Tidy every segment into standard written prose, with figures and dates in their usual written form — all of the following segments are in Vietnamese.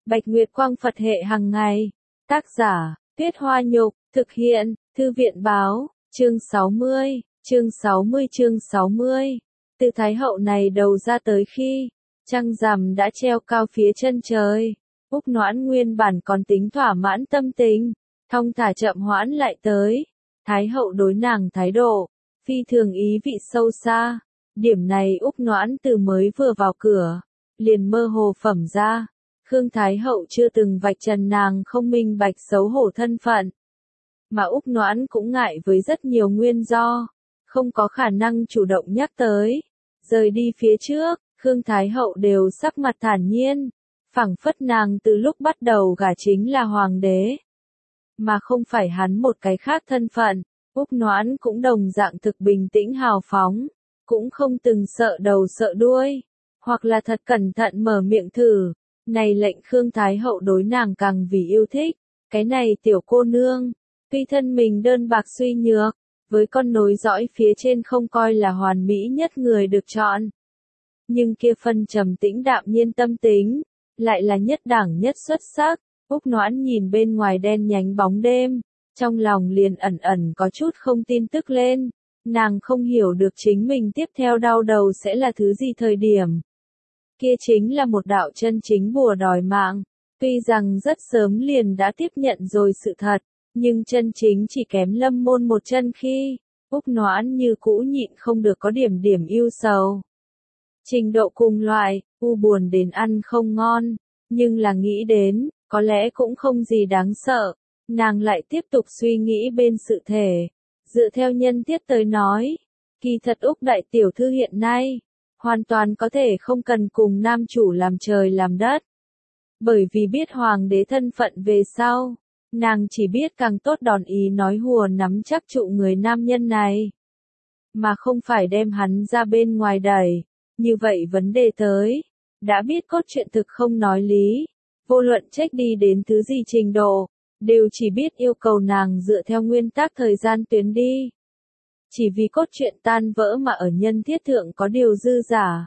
Bạch Nguyệt Quang Phật hệ hàng ngày. Tác giả, Tuyết Hoa Nhục, thực hiện, Thư viện Báo, chương 60, chương 60. Từ Thái Hậu này đầu ra tới khi, trăng rằm đã treo cao phía chân trời, Úc Noãn nguyên bản còn tính thỏa mãn tâm tình, thong thả chậm hoãn lại tới. Thái Hậu đối nàng thái độ, phi thường ý vị sâu xa. Điểm này Úc Noãn từ mới vừa vào cửa, liền mơ hồ phẩm ra. Khương Thái Hậu chưa từng vạch trần nàng không minh bạch xấu hổ thân phận. Mà Úc Noãn cũng ngại với rất nhiều nguyên do, không có khả năng chủ động nhắc tới. Rời đi phía trước, Khương Thái Hậu đều sắc mặt thản nhiên, phảng phất nàng từ lúc bắt đầu gả chính là hoàng đế, mà không phải hắn một cái khác thân phận. Úc Noãn cũng đồng dạng thực bình tĩnh hào phóng, cũng không từng sợ đầu sợ đuôi, hoặc là thật cẩn thận mở miệng thử. Này lệnh Khương Thái Hậu đối nàng càng vì yêu thích. Cái này tiểu cô nương, tuy thân mình đơn bạc suy nhược, với con nối dõi phía trên không coi là hoàn mỹ nhất người được chọn. Nhưng kia phân trầm tĩnh đạm nhiên tâm tính, lại là nhất đẳng nhất xuất sắc. Úc Noãn nhìn bên ngoài đen nhánh bóng đêm, trong lòng liền ẩn ẩn có chút không tin tức lên. Nàng không hiểu được chính mình tiếp theo đau đầu sẽ là thứ gì thời điểm. Kia chính là một đạo chân chính bùa đòi mạng. Tuy rằng rất sớm liền đã tiếp nhận rồi sự thật, nhưng chân chính chỉ kém lâm môn một chân khi, Úc Noãn như cũ nhịn không được có điểm ưu sầu. Trình độ cùng loại, buồn đến ăn không ngon, nhưng là nghĩ đến, có lẽ cũng không gì đáng sợ. Nàng lại tiếp tục suy nghĩ bên sự thể. Dựa theo nhân tiết tới nói, kỳ thật Úc đại tiểu thư hiện nay, hoàn toàn có thể không cần cùng nam chủ làm trời làm đất. Bởi vì biết hoàng đế thân phận về sau, nàng chỉ biết càng tốt đòn ý nói hùa nắm chắc trụ người nam nhân này, mà không phải đem hắn ra bên ngoài đẩy. Như vậy vấn đề tới, đã biết cốt truyện thực không nói lý, vô luận trách đi đến thứ gì trình độ, đều chỉ biết yêu cầu nàng dựa theo nguyên tắc thời gian tuyến đi. Chỉ vì cốt truyện tan vỡ mà ở nhân thiết thượng có điều dư giả.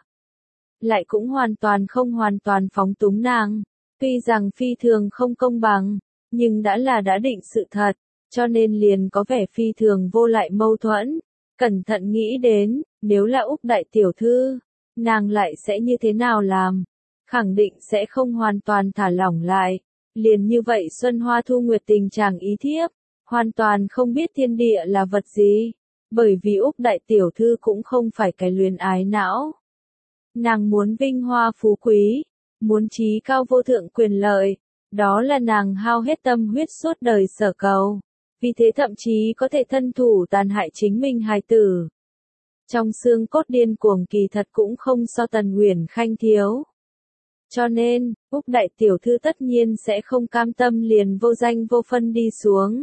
Lại cũng hoàn toàn phóng túng nàng. Tuy rằng phi thường không công bằng, nhưng đã định sự thật, cho nên liền có vẻ phi thường vô lại mâu thuẫn. Cẩn thận nghĩ đến, nếu là Úc đại tiểu thư, nàng lại sẽ như thế nào làm? Khẳng định sẽ không hoàn toàn thả lỏng lại. Liền như vậy Xuân Hoa Thu Nguyệt tình chàng ý thiếp, hoàn toàn không biết thiên địa là vật gì. Bởi vì Úc đại tiểu thư cũng không phải cái luyến ái não. Nàng muốn vinh hoa phú quý, muốn trí cao vô thượng quyền lợi, đó là nàng hao hết tâm huyết suốt đời sở cầu. Vì thế thậm chí có thể thân thủ tàn hại chính mình hài tử. Trong xương cốt điên cuồng kỳ thật cũng không so Tần Uyển Khanh thiếu. Cho nên, Úc đại tiểu thư tất nhiên sẽ không cam tâm liền vô danh vô phân đi xuống.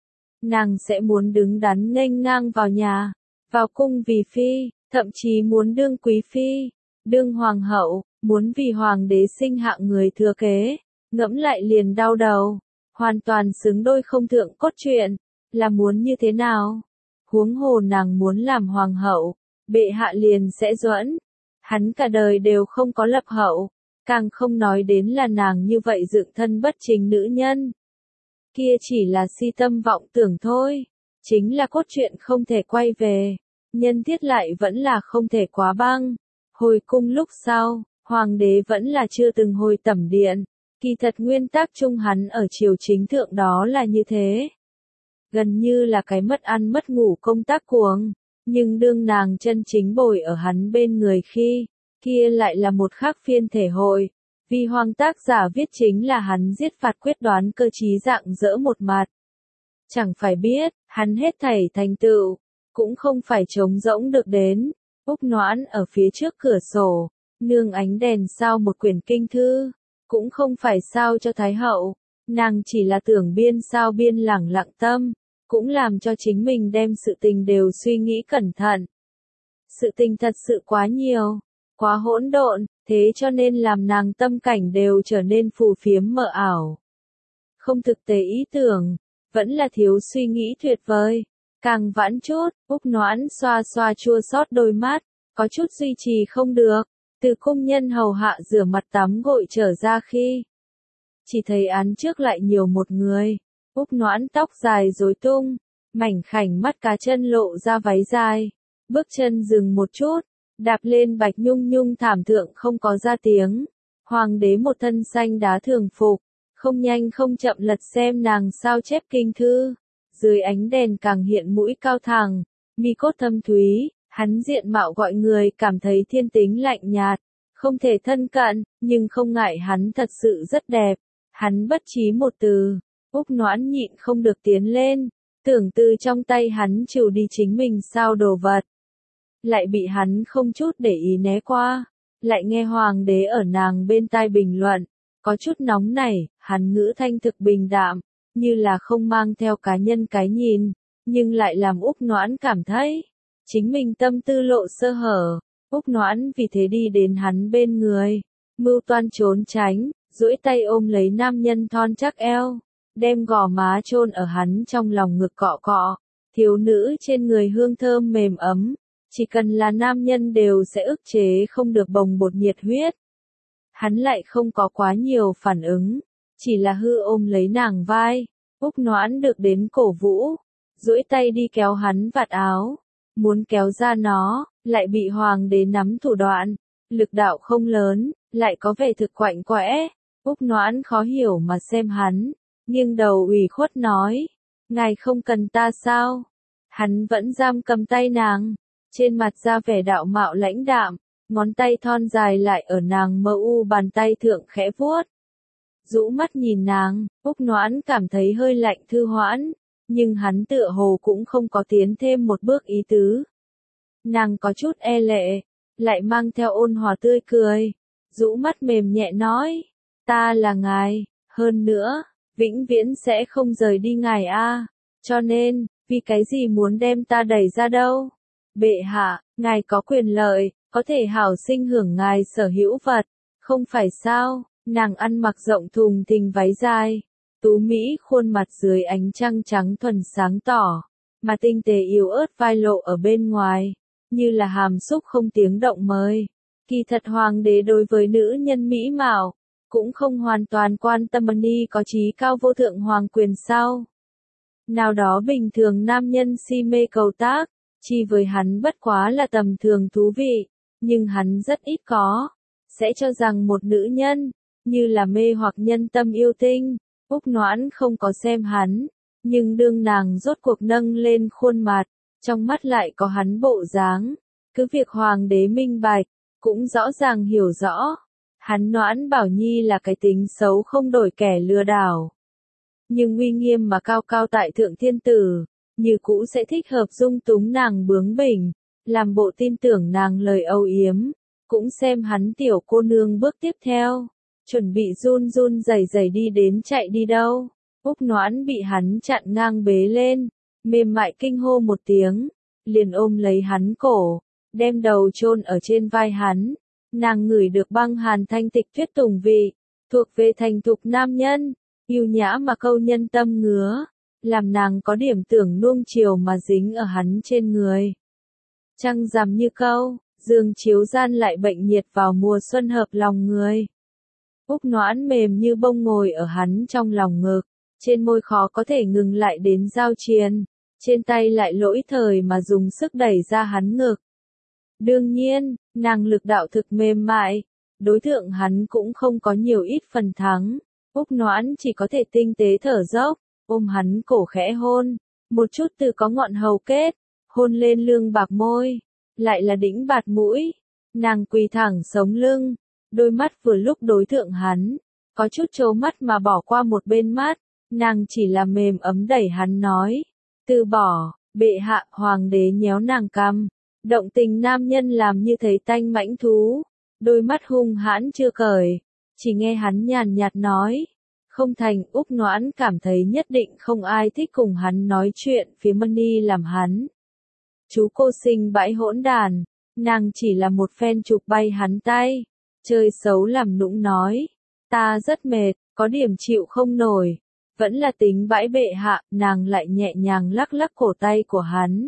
Nàng sẽ muốn đứng đắn nghênh ngang vào nhà, vào cung vì phi, thậm chí muốn đương quý phi, đương hoàng hậu, muốn vì hoàng đế sinh hạng người thừa kế. Ngẫm lại liền đau đầu, hoàn toàn xứng đôi không thượng cốt truyện, là muốn như thế nào? Huống hồ nàng muốn làm hoàng hậu, bệ hạ liền sẽ duẫn. Hắn cả đời đều không có lập hậu, càng không nói đến là nàng như vậy dựng thân bất chính nữ nhân. Kia chỉ là si tâm vọng tưởng thôi, chính là cốt truyện không thể quay về, nhân thiết lại vẫn là không thể quá băng. Hồi cung lúc sau, hoàng đế vẫn là chưa từng hồi tẩm điện, kỳ thật nguyên tắc chung hắn ở triều chính thượng đó là như thế. Gần như là cái mất ăn mất ngủ công tác cuồng, nhưng đương nàng chân chính bồi ở hắn bên người khi, kia lại là một khác phiên thể hội. Vì hoàng tác giả viết chính là hắn giết phạt quyết đoán cơ trí dạng dỡ một mặt. Chẳng phải biết, hắn hết thảy thành tựu, cũng không phải trống rỗng được đến. Úc Noãn ở phía trước cửa sổ, nương ánh đèn sao một quyển kinh thư, cũng không phải sao cho Thái Hậu, nàng chỉ là tưởng biên sao biên lẳng lặng tâm, cũng làm cho chính mình đem sự tình đều suy nghĩ cẩn thận. Sự tình thật sự quá nhiều, quá hỗn độn, thế cho nên làm nàng tâm cảnh đều trở nên phù phiếm mờ ảo. Không thực tế ý tưởng, vẫn là thiếu suy nghĩ tuyệt vời. Càng vãn chút, Úc Noãn xoa xoa chua xót đôi mắt, có chút duy trì không được. Từ cung nhân hầu hạ rửa mặt tắm gội trở ra khi, chỉ thấy án trước lại nhiều một người. Úc Noãn tóc dài rối tung, mảnh khảnh mắt cá chân lộ ra váy dài, bước chân dừng một chút, đạp lên bạch nhung nhung thảm thượng không có ra tiếng. Hoàng đế một thân xanh đá thường phục, không nhanh không chậm lật xem nàng sao chép kinh thư, dưới ánh đèn càng hiện mũi cao thẳng, mi cốt thâm thúy, hắn diện mạo gọi người cảm thấy thiên tính lạnh nhạt, không thể thân cận, nhưng không ngại hắn thật sự rất đẹp. Hắn bất trí một từ, Úc Noãn nhịn không được tiến lên, tưởng từ trong tay hắn trừ đi chính mình sao đồ vật. Lại bị hắn không chút để ý né qua, lại nghe hoàng đế ở nàng bên tai bình luận, có chút nóng nảy, hắn ngữ thanh thực bình đạm, như là không mang theo cá nhân cái nhìn, nhưng lại làm Úc Noãn cảm thấy, chính mình tâm tư lộ sơ hở. Úc Noãn vì thế đi đến hắn bên người, mưu toan trốn tránh, duỗi tay ôm lấy nam nhân thon chắc eo, đem gò má chôn ở hắn trong lòng ngực cọ cọ. Thiếu nữ trên người hương thơm mềm ấm, chỉ cần là nam nhân đều sẽ ức chế không được bồng bột nhiệt huyết. Hắn lại không có quá nhiều phản ứng, chỉ là hư ôm lấy nàng vai. Úc Noãn được đến cổ vũ, duỗi tay đi kéo hắn vạt áo, muốn kéo ra nó, lại bị hoàng đế nắm thủ đoạn, lực đạo không lớn, lại có vẻ thực quạnh quẽ. Úc Noãn khó hiểu mà xem hắn, nghiêng đầu ủy khuất nói, ngài không cần ta sao? Hắn vẫn giam cầm tay nàng, trên mặt ra vẻ đạo mạo lãnh đạm, ngón tay thon dài lại ở nàng mơ u bàn tay thượng khẽ vuốt. Rũ mắt nhìn nàng, Úc Noãn cảm thấy hơi lạnh thư hoãn, nhưng hắn tựa hồ cũng không có tiến thêm một bước ý tứ. Nàng có chút e lệ, lại mang theo ôn hòa tươi cười, rũ mắt mềm nhẹ nói, ta là ngài, hơn nữa, vĩnh viễn sẽ không rời đi ngài a, cho nên, vì cái gì muốn đem ta đẩy ra đâu? Bệ hạ, ngài có quyền lợi, có thể hảo sinh hưởng ngài sở hữu vật, không phải sao? Nàng ăn mặc rộng thùng thình váy dài, tú mỹ khuôn mặt dưới ánh trăng trắng thuần sáng tỏ, mà tinh tế yếu ớt vai lộ ở bên ngoài, như là hàm xúc không tiếng động mời. Kỳ thật hoàng đế đối với nữ nhân mỹ mạo, cũng không hoàn toàn quan tâm ni có trí cao vô thượng hoàng quyền sao. Nào đó bình thường nam nhân si mê cầu tác, chỉ với hắn bất quá là tầm thường thú vị, nhưng hắn rất ít có, sẽ cho rằng một nữ nhân, như là mê hoặc nhân tâm yêu tinh. Úc Noãn không có xem hắn, nhưng đương nàng rốt cuộc nâng lên khuôn mặt, trong mắt lại có hắn bộ dáng. Cứ việc hoàng đế minh bạch, cũng rõ ràng hiểu rõ, hắn Noãn Bảo Nhi là cái tính xấu không đổi kẻ lừa đảo. Nhưng uy nghiêm mà cao cao tại thượng thiên tử, như cũ sẽ thích hợp dung túng nàng bướng bỉnh, làm bộ tin tưởng nàng lời âu yếm, cũng xem hắn tiểu cô nương bước tiếp theo, chuẩn bị run run rẩy rẩy đi đến chạy đi đâu. Úc Noãn bị hắn chặn ngang bế lên, mềm mại kinh hô một tiếng, liền ôm lấy hắn cổ, đem đầu chôn ở trên vai hắn. Nàng ngửi được băng hàn thanh tịch tuyết tùng vị, thuộc về thành thục nam nhân, yêu nhã mà câu nhân tâm ngứa, làm nàng có điểm tưởng nuông chiều mà dính ở hắn trên người. Trăng rằm như câu, giường chiếu gian lại bệnh nhiệt vào mùa xuân hợp lòng người. Úc Noãn mềm như bông ngồi ở hắn trong lòng ngực, trên môi khó có thể ngừng lại đến giao triền, trên tay lại lỗi thời mà dùng sức đẩy ra hắn ngực. Đương nhiên, nàng lực đạo thực mềm mại, đối tượng hắn cũng không có nhiều ít phần thắng. Úc Noãn chỉ có thể tinh tế thở dốc, ôm hắn cổ khẽ hôn, một chút từ có ngọn hầu kết, hôn lên lương bạc môi, lại là đĩnh bạt mũi. Nàng quỳ thẳng sống lưng, đôi mắt vừa lúc đối tượng hắn, có chút trố mắt mà bỏ qua một bên mắt, nàng chỉ là mềm ấm đẩy hắn nói, từ bỏ. Bệ hạ. Hoàng đế nhéo nàng cằm, động tình nam nhân làm như thấy tanh mãnh thú, đôi mắt hung hãn chưa cởi, chỉ nghe hắn nhàn nhạt nói, không thành. Úc Noãn cảm thấy nhất định không ai thích cùng hắn nói chuyện, phía Mani làm hắn. Chú cô sinh bãi hỗn đàn, nàng chỉ là một phen chụp bay hắn tay, chơi xấu làm nũng nói, ta rất mệt, có điểm chịu không nổi, vẫn là tính bãi bệ hạ. Nàng lại nhẹ nhàng lắc lắc cổ tay của hắn.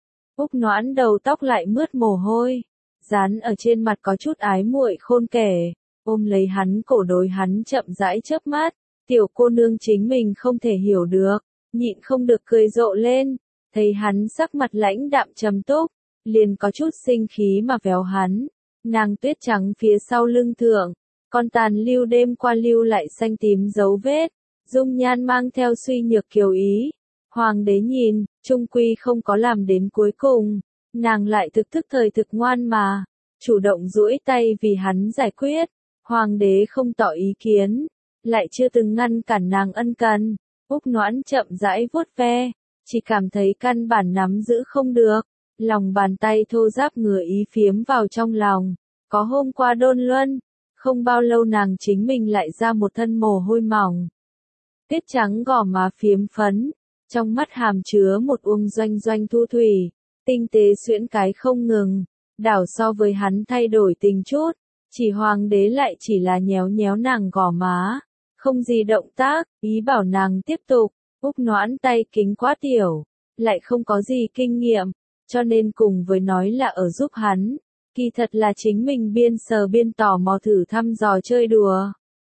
Úc Noãn đầu tóc lại mướt mồ hôi, dán ở trên mặt có chút ái muội khôn kể. ôm lấy hắn cổ đối hắn chậm rãi chớp mắt, tiểu cô nương chính mình không thể hiểu được, nhịn không được cười rộ lên, thấy hắn sắc mặt lãnh đạm trầm túc, liền có chút sinh khí mà véo hắn, nàng tuyết trắng phía sau lưng thượng, con tàn lưu đêm qua lưu lại xanh tím dấu vết, dung nhan mang theo suy nhược kiều ý. Hoàng đế nhìn, trung quy không có làm đến cuối cùng, nàng lại thực thức thời thực ngoan mà, chủ động duỗi tay vì hắn giải quyết, hoàng đế không tỏ ý kiến, lại chưa từng ngăn cản nàng ân cần, Úc Noãn chậm rãi vuốt ve, chỉ cảm thấy căn bản nắm giữ không được, lòng bàn tay thô ráp ngứa ý phiếm vào trong lòng, có hôm qua đôn luân, không bao lâu nàng chính mình lại ra một thân mồ hôi mỏng. Tuyết trắng gò má phiếm phấn, trong mắt hàm chứa một uông doanh doanh thu thủy, tinh tế xuyễn cái không ngừng, đảo so với hắn thay đổi tình chút, chỉ hoàng đế lại chỉ là nhéo nhéo nàng gò má, không gì động tác, ý bảo nàng tiếp tục, Úc Noãn tay kính quá tiểu, lại không có gì kinh nghiệm, cho nên cùng với nói là ở giúp hắn, kỳ thật là chính mình biên sờ biên tò mò thử thăm dò chơi đùa.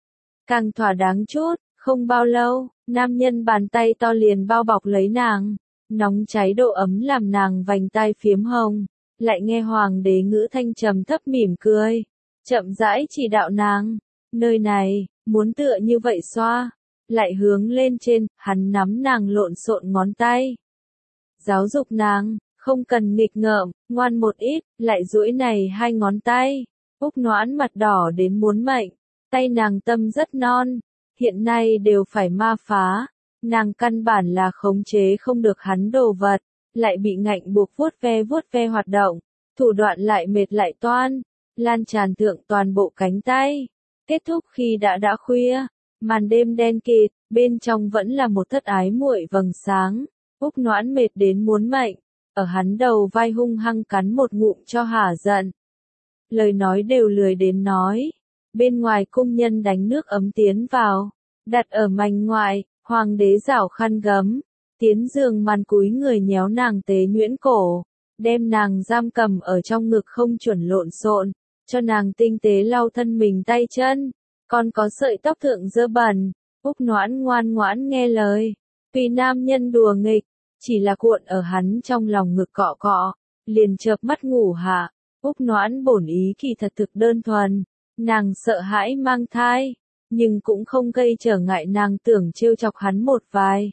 Càng thỏa đáng chút, không bao lâu, nam nhân bàn tay to liền bao bọc lấy nàng, nóng cháy độ ấm làm nàng vành tai phiếm hồng, lại nghe hoàng đế ngữ thanh trầm thấp mỉm cười, chậm rãi chỉ đạo nàng, nơi này, muốn tựa như vậy xoa, lại hướng lên trên, hắn nắm nàng lộn xộn ngón tay. Giáo dục nàng, không cần nghịch ngợm, ngoan một ít, lại duỗi này hai ngón tay, Úc Noãn mặt đỏ đến muốn mệnh, tay nàng tâm rất non. Hiện nay đều phải ma phá, nàng căn bản là khống chế không được hắn đồ vật, lại bị ngạnh buộc vuốt ve hoạt động, thủ đoạn lại mệt lại toan, lan tràn thượng toàn bộ cánh tay. Kết thúc khi đã khuya, màn đêm đen kịt, bên trong vẫn là một thất ái muội vầng sáng, Úc Noãn mệt đến muốn mệnh, ở hắn đầu vai hung hăng cắn một ngụm cho hả giận. Lời nói đều lười đến nói. Bên ngoài cung nhân đánh nước ấm tiến vào, đặt ở mành ngoại, hoàng đế rảo khăn gấm, tiến giường màn cúi người nhéo nàng tế nhuyễn cổ, đem nàng giam cầm ở trong ngực không chuẩn lộn xộn, cho nàng tinh tế lau thân mình tay chân, còn có sợi tóc thượng dơ bẩn, Úc Noãn ngoan ngoãn nghe lời, vì nam nhân đùa nghịch, chỉ là cuộn ở hắn trong lòng ngực cọ cọ, liền chợp mắt ngủ hạ, Úc Noãn bổn ý kỳ thật thực đơn thuần. Nàng sợ hãi mang thai, nhưng cũng không gây trở ngại nàng tưởng trêu chọc hắn một vài.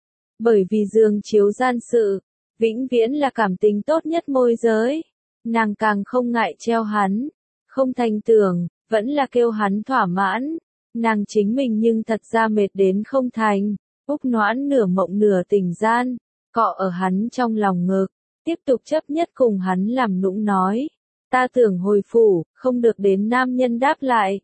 Bởi vì giường chiếu gian sự, vĩnh viễn là cảm tình tốt nhất môi giới. Nàng càng không ngại treo hắn, không thành tưởng, vẫn là kêu hắn thỏa mãn. Nàng chính mình nhưng thật ra mệt đến không thành. Úc Noãn nửa mộng nửa tỉnh gian, cọ ở hắn trong lòng ngực, tiếp tục chấp nhất cùng hắn làm nũng nói. Ta tưởng hồi phủ, không được đến nam nhân đáp lại.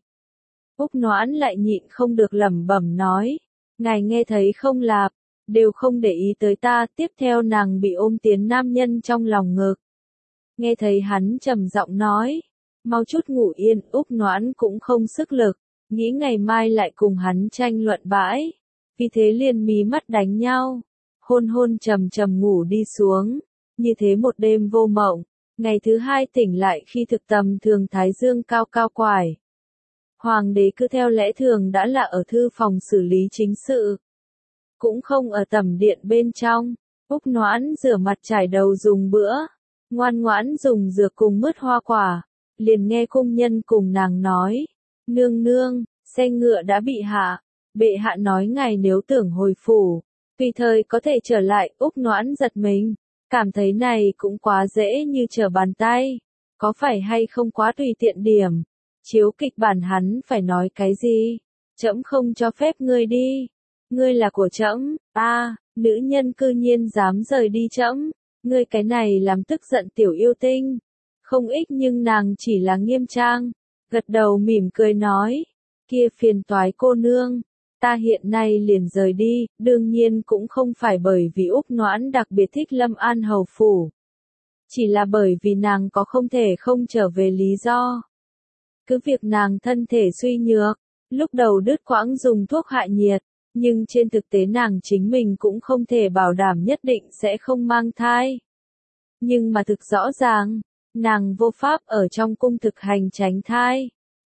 Úc Noãn lại nhịn không được lẩm bẩm nói. Ngài nghe thấy không lạp, đều không để ý tới ta. Tiếp theo nàng bị ôm tiến nam nhân trong lòng ngực. Nghe thấy hắn trầm giọng nói. Mau chút ngủ yên, Úc Noãn cũng không sức lực. Nghĩ ngày mai lại cùng hắn tranh luận bãi. Vì thế liền mí mắt đánh nhau. Hôn hôn trầm trầm ngủ đi xuống. Như thế một đêm vô mộng. Ngày thứ hai tỉnh lại khi thực tầm thường thái dương cao cao quải. Hoàng đế cứ theo lẽ thường đã là ở thư phòng xử lý chính sự. Cũng không ở tẩm điện bên trong. Úc Noãn rửa mặt trải đầu dùng bữa. Ngoan ngoãn dùng dược cùng mứt hoa quả. Liền nghe cung nhân cùng nàng nói. Nương nương, xe ngựa đã bị hạ. Bệ hạ nói ngài nếu tưởng hồi phủ. Tùy thời có thể trở lại. Úc Noãn giật mình. Cảm thấy này cũng quá dễ như trở bàn tay. Có phải hay không quá tùy tiện điểm. Chiếu kịch bản hắn phải nói cái gì? Trẫm không cho phép ngươi đi. Ngươi là của trẫm. Nữ nhân cư nhiên dám rời đi trẫm. Ngươi cái này làm tức giận tiểu yêu tinh. Không ích nhưng nàng chỉ là nghiêm trang. Gật đầu mỉm cười nói. Kia phiền toái cô nương. Ta hiện nay liền rời đi, đương nhiên cũng không phải bởi vì Úc Noãn đặc biệt thích Lâm An hầu phủ. Chỉ là bởi vì nàng có không thể không trở về lý do. Cứ việc nàng thân thể suy nhược, lúc đầu đứt quãng dùng thuốc hạ nhiệt, nhưng trên thực tế nàng chính mình cũng không thể bảo đảm nhất định sẽ không mang thai. Nhưng mà thực rõ ràng, nàng vô pháp ở trong cung thực hành tránh thai.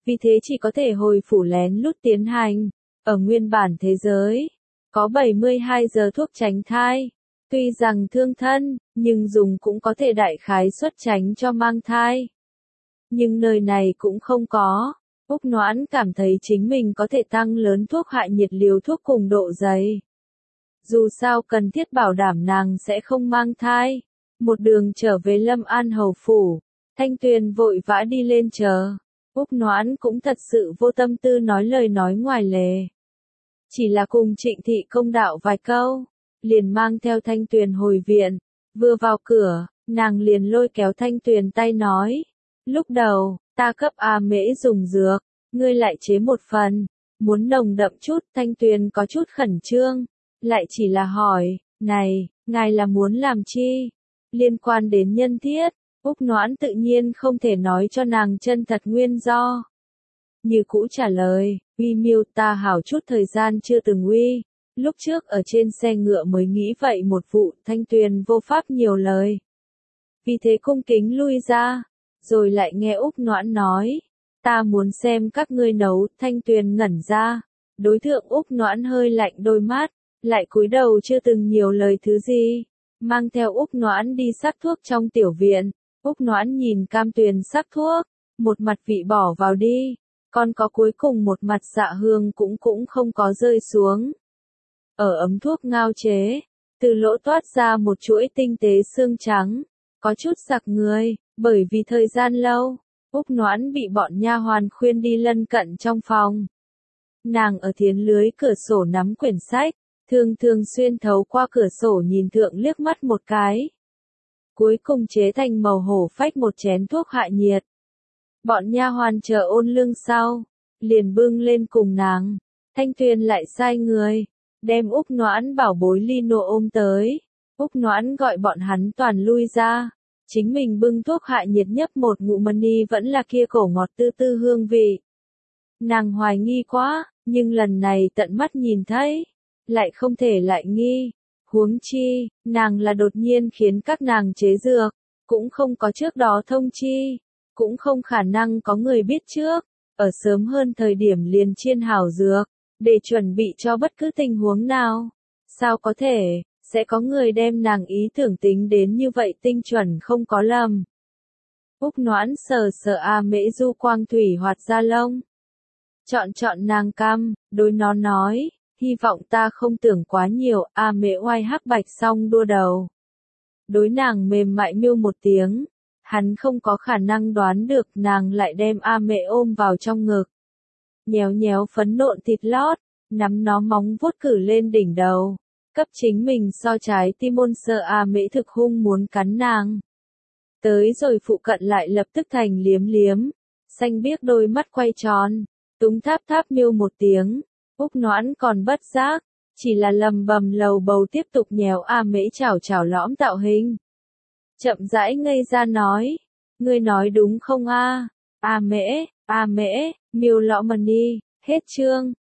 vì thế chỉ có thể hồi phủ lén lút tiến hành. Ở nguyên bản thế giới, có 72 giờ thuốc tránh thai. Tuy rằng thương thân, nhưng dùng cũng có thể đại khái suất tránh cho mang thai. Nhưng nơi này cũng không có. Úc Noãn cảm thấy chính mình có thể tăng lớn thuốc hạ nhiệt liều thuốc cùng độ dày. Dù sao cần thiết bảo đảm nàng sẽ không mang thai. Một đường trở về Lâm An hầu phủ, Thanh Tuyền vội vã đi lên chờ. Úc Noãn cũng thật sự vô tâm tư nói lời nói ngoài lề. Chỉ là cùng Trịnh Thị công đạo vài câu, liền mang theo Thanh Tuyền hồi viện. Vừa vào cửa, nàng liền lôi kéo Thanh Tuyền tay nói. Lúc đầu, ta cấp A Mễ dùng dược, ngươi lại chế một phần. Muốn nồng đậm chút, Thanh Tuyền có chút khẩn trương. Lại chỉ là hỏi, này, ngài là muốn làm chi? Liên quan đến nhân thiết, Úc Noãn tự nhiên không thể nói cho nàng chân thật nguyên do. Như cũ trả lời, uy miêu ta hảo chút thời gian chưa từng uy. Lúc trước ở trên xe ngựa mới nghĩ vậy một vụ, Thanh Tuyền vô pháp nhiều lời. Vì thế cung kính lui ra, rồi lại nghe Úc Noãn nói, ta muốn xem các ngươi nấu, Thanh Tuyền ngẩn ra. Đối tượng Úc Noãn hơi lạnh đôi mắt, lại cúi đầu chưa từng nhiều lời thứ gì. Mang theo Úc Noãn đi sắc thuốc trong tiểu viện. Úc Noãn nhìn Cam Tuyền sắc thuốc, một mặt vị bỏ vào đi, còn có cuối cùng một mặt dạ hương cũng không có rơi xuống. Ở ấm thuốc ngao chế, từ lỗ toát ra một chuỗi tinh tế xương trắng, có chút sặc người, bởi vì thời gian lâu, Úc Noãn bị bọn nha hoàn khuyên đi lân cận trong phòng. Nàng ở thiến lưới cửa sổ nắm quyển sách, thường xuyên thấu qua cửa sổ nhìn thượng liếc mắt một cái. Cuối cùng chế thành màu hổ phách một chén thuốc hạ nhiệt. Bọn nha hoàn chờ ôn lương sau, liền bưng lên cùng nàng. Thanh Tuyền lại sai người, đem Úc Noãn bảo bối Lino ôm tới. Úc Noãn gọi bọn hắn toàn lui ra. Chính mình bưng thuốc hạ nhiệt nhấp một ngụm mani vẫn là kia cổ ngọt tư tư hương vị. Nàng hoài nghi quá, nhưng lần này tận mắt nhìn thấy, lại không thể lại nghi. Huống chi, nàng là đột nhiên khiến các nàng chế dược, cũng không có trước đó thông chi, cũng không khả năng có người biết trước, ở sớm hơn thời điểm liền chiên hảo dược, để chuẩn bị cho bất cứ tình huống nào. Sao có thể, sẽ có người đem nàng ý tưởng tính đến như vậy tinh chuẩn không có lầm. Úc Noãn sờ sờ A Mễ du quang thủy hoạt ra lông. Chọn nàng căm, đối nó nói. Hy vọng ta không tưởng quá nhiều, A Mễ oai hắc bạch xong đua đầu. Đối nàng mềm mại miêu một tiếng, hắn không có khả năng đoán được nàng lại đem A Mễ ôm vào trong ngực. Nhéo phấn nộn thịt lót, nắm nó móng vuốt cử lên đỉnh đầu, cấp chính mình so trái tim ôn sợ A Mễ thực hung muốn cắn nàng. Tới rồi phụ cận lại lập tức thành liếm, xanh biếc đôi mắt quay tròn, túng tháp miêu một tiếng. Úc Noãn còn bất giác, chỉ là lầm bầm lầu bầu tiếp tục nhéo A Mễ chảo lõm tạo hình. Chậm rãi ngây ra nói, ngươi nói đúng không a? A Mễ, miêu lọ mani, hết chương.